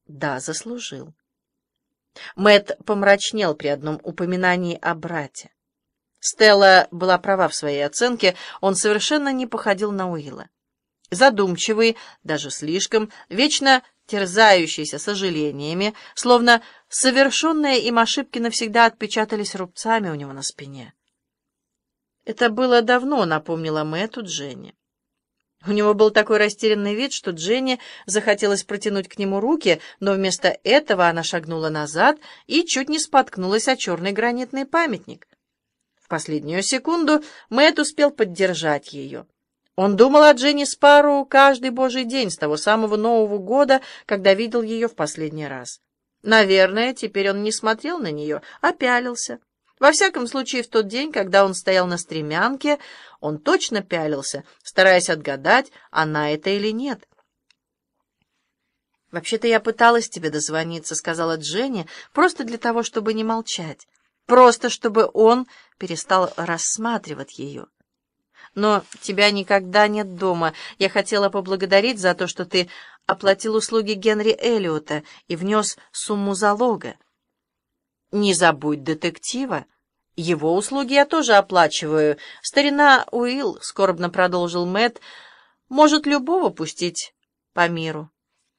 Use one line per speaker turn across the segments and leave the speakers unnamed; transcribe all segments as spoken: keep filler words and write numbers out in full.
Да, заслужил. Мэтт помрачнел при одном упоминании о брате. Стелла была права в своей оценке, он совершенно не походил на Уилла. Задумчивый, даже слишком, вечно терзающийся сожалениями, словно совершенные им ошибки навсегда отпечатались рубцами у него на спине. Это было давно, напомнила Мэтту Дженни. У него был такой растерянный вид, что Дженни захотелось протянуть к нему руки, но вместо этого она шагнула назад и чуть не споткнулась о черный гранитный памятник. В последнюю секунду Мэтт успел поддержать ее. Он думал о Дженни Спарроу каждый божий день с того самого Нового года, когда видел ее в последний раз. Наверное, теперь он не смотрел на нее, а пялился. Во всяком случае, в тот день, когда он стоял на стремянке, он точно пялился, стараясь отгадать, она это или нет. «Вообще-то я пыталась тебе дозвониться», — сказала Дженни, просто для того, чтобы не молчать, просто чтобы он перестал рассматривать ее. «Но тебя никогда нет дома. Я хотела поблагодарить за то, что ты оплатил услуги Генри Эллиота и внес сумму залога». «Не забудь детектива. Его услуги я тоже оплачиваю. Старина Уилл, — скорбно продолжил Мэтт, — может любого пустить по миру».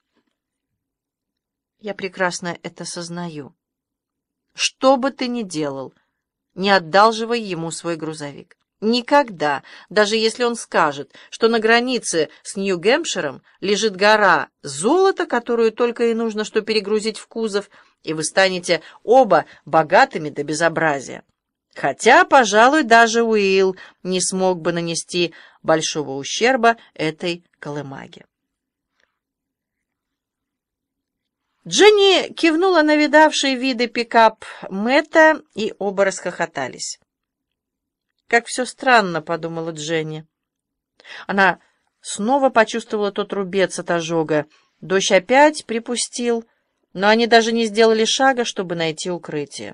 «Я прекрасно это сознаю. Что бы ты ни делал, не одалживай ему свой грузовик. Никогда, даже если он скажет, что на границе с Нью-Гэмпширом лежит гора золота, которую только и нужно, что перегрузить в кузов, и вы станете оба богатыми до безобразия. Хотя, пожалуй, даже Уилл не смог бы нанести большого ущерба этой колымаге. Дженни кивнула на видавший виды пикап Мэтта, и оба расхохотались. «Как все странно», — подумала Дженни. Она снова почувствовала тот рубец от ожога. Дождь опять припустил, но они даже не сделали шага, чтобы найти укрытие.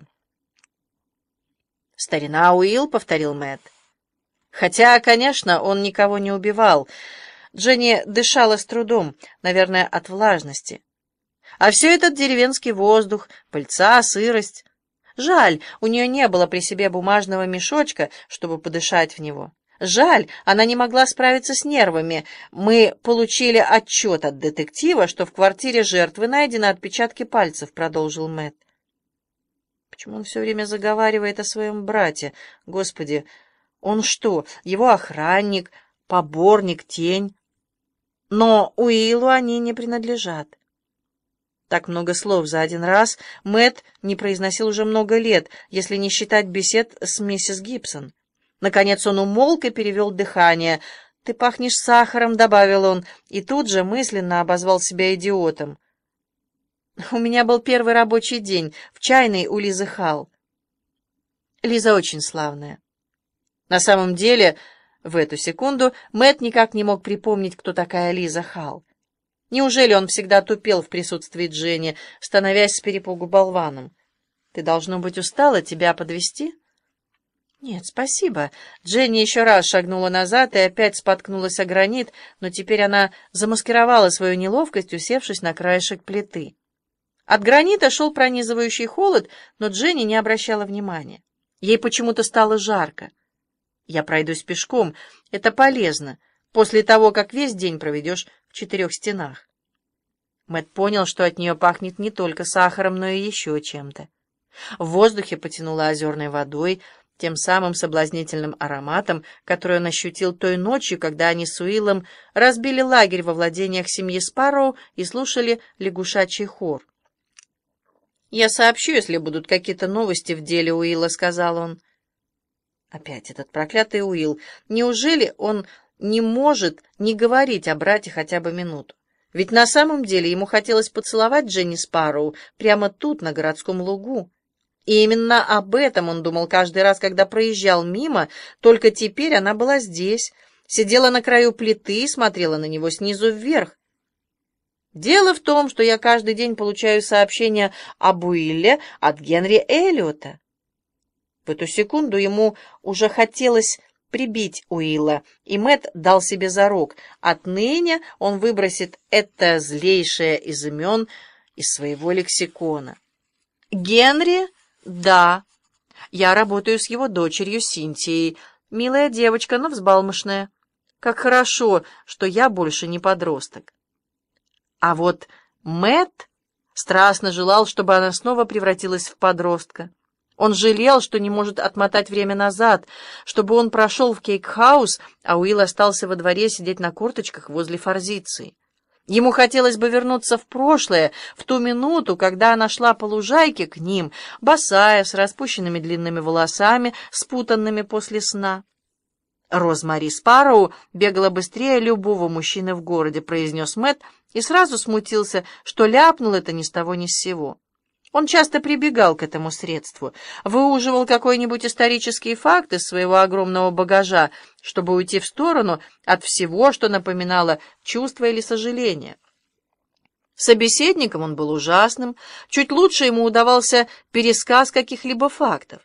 «Старина Уилл», — повторил Мэтт. Хотя, конечно, он никого не убивал. Дженни дышала с трудом, наверное, от влажности. А все этот деревенский воздух, пыльца, сырость. Жаль, у нее не было при себе бумажного мешочка, чтобы подышать в него. Жаль, она не могла справиться с нервами. Мы получили отчет от детектива, что в квартире жертвы найдены отпечатки пальцев, продолжил Мэтт. Почему он все время заговаривает о своем брате? Господи, он что, его охранник, поборник, тень? Но Уиллу они не принадлежат. Так много слов за один раз Мэтт не произносил уже много лет, если не считать бесед с миссис Гибсон. Наконец он умолк и перевел дыхание. «Ты пахнешь сахаром», — добавил он, и тут же мысленно обозвал себя идиотом. «У меня был первый рабочий день в чайной у Лизы Халл. Лиза очень славная». На самом деле, в эту секунду Мэтт никак не мог припомнить, кто такая Лиза Халл. Неужели он всегда тупел в присутствии Дженни, становясь с перепугу болваном? «Ты, должно быть, устала, тебя подвезти?» «Нет, спасибо». Дженни еще раз шагнула назад и опять споткнулась о гранит, но теперь она замаскировала свою неловкость, усевшись на краешек плиты. От гранита шел пронизывающий холод, но Дженни не обращала внимания. Ей почему-то стало жарко. «Я пройдусь пешком. Это полезно, после того, как весь день проведешь в четырех стенах». Мэтт понял, что от нее пахнет не только сахаром, но и еще чем-то. В воздухе потянуло озерной водой, тем самым соблазнительным ароматом, который он ощутил той ночью, когда они с Уиллом разбили лагерь во владениях семьи Спарроу и слушали лягушачий хор. «Я сообщу, если будут какие-то новости в деле Уилла», — сказал он. Опять этот проклятый Уилл. Неужели он не может не говорить о брате хотя бы минуту? Ведь на самом деле ему хотелось поцеловать Дженни Спарроу прямо тут, на городском лугу. И именно об этом он думал каждый раз, когда проезжал мимо, только теперь она была здесь, сидела на краю плиты и смотрела на него снизу вверх. «Дело в том, что я каждый день получаю сообщения об Уилле от Генри Эллиота». В эту секунду ему уже хотелось прибить Уилла, и Мэтт дал себе зарок: отныне он выбросит это злейшее из имен из своего лексикона. «Генри? Да. Я работаю с его дочерью Синтией. Милая девочка, но взбалмошная. Как хорошо, что я больше не подросток». А вот Мэтт страстно желал, чтобы она снова превратилась в подростка. Он жалел, что не может отмотать время назад, чтобы он прошел в Кейк-хаус, а Уилл остался во дворе сидеть на корточках возле форзиции. Ему хотелось бы вернуться в прошлое, в ту минуту, когда она шла по лужайке к ним, босая, с распущенными длинными волосами, спутанными после сна. «Розмари Спарроу бегала быстрее любого мужчины в городе», — произнес Мэтт, и сразу смутился, что ляпнул это ни с того ни с сего. Он часто прибегал к этому средству, выуживал какой-нибудь исторический факт из своего огромного багажа, чтобы уйти в сторону от всего, что напоминало чувство или сожаление. Собеседником он был ужасным, чуть лучше ему удавался пересказ каких-либо фактов.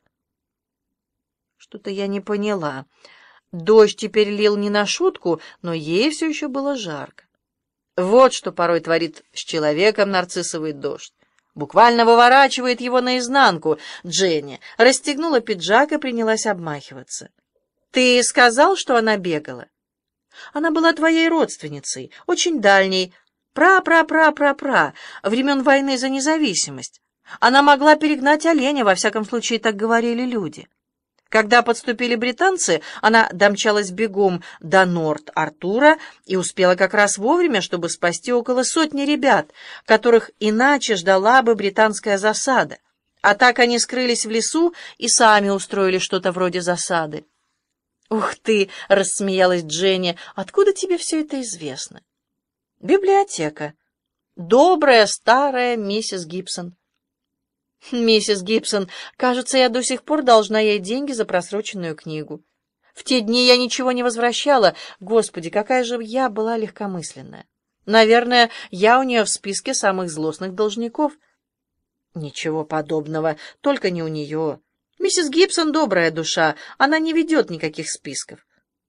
Что-то я не поняла. Дождь теперь лил не на шутку, но ей все еще было жарко. Вот что порой творит с человеком нарциссовый дождь. Буквально выворачивает его наизнанку. Дженни расстегнула пиджак и принялась обмахиваться. «Ты сказал, что она бегала?» «Она была твоей родственницей, очень дальней, пра-пра-пра-пра-пра, времен войны за независимость. Она могла перегнать оленя, во всяком случае, так говорили люди. Когда подступили британцы, она домчалась бегом до Норт-Артура и успела как раз вовремя, чтобы спасти около сотни ребят, которых иначе ждала бы британская засада. А так они скрылись в лесу и сами устроили что-то вроде засады». «Ух ты!» — рассмеялась Дженни. «Откуда тебе все это известно?» «Библиотека. Добрая старая миссис Гибсон». «Миссис Гибсон, кажется, я до сих пор должна ей деньги за просроченную книгу. В те дни я ничего не возвращала. Господи, какая же я была легкомысленная. Наверное, я у нее в списке самых злостных должников». «Ничего подобного, только не у нее. Миссис Гибсон добрая душа, она не ведет никаких списков».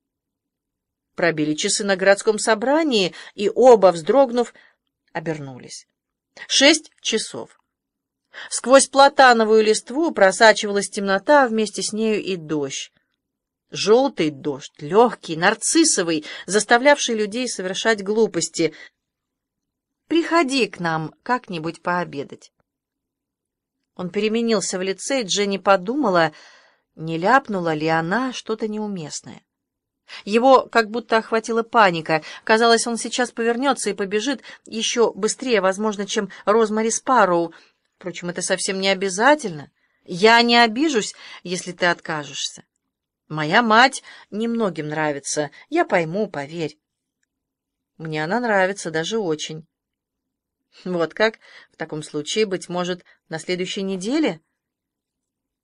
Пробили часы на городском собрании, и оба, вздрогнув, обернулись. Шесть часов. Сквозь платановую листву просачивалась темнота, вместе с нею и дождь. Желтый дождь, легкий, нарциссовый, заставлявший людей совершать глупости. «Приходи к нам как-нибудь пообедать». Он переменился в лице, и Дженни подумала, не ляпнула ли она что-то неуместное. Его как будто охватила паника. Казалось, он сейчас повернется и побежит еще быстрее, возможно, чем Розмари Спарроу. Впрочем, это совсем не обязательно. Я не обижусь, если ты откажешься. Моя мать немногим нравится. Я пойму, поверь. Мне она нравится, даже очень. Вот как? В таком случае, быть может, на следующей неделе?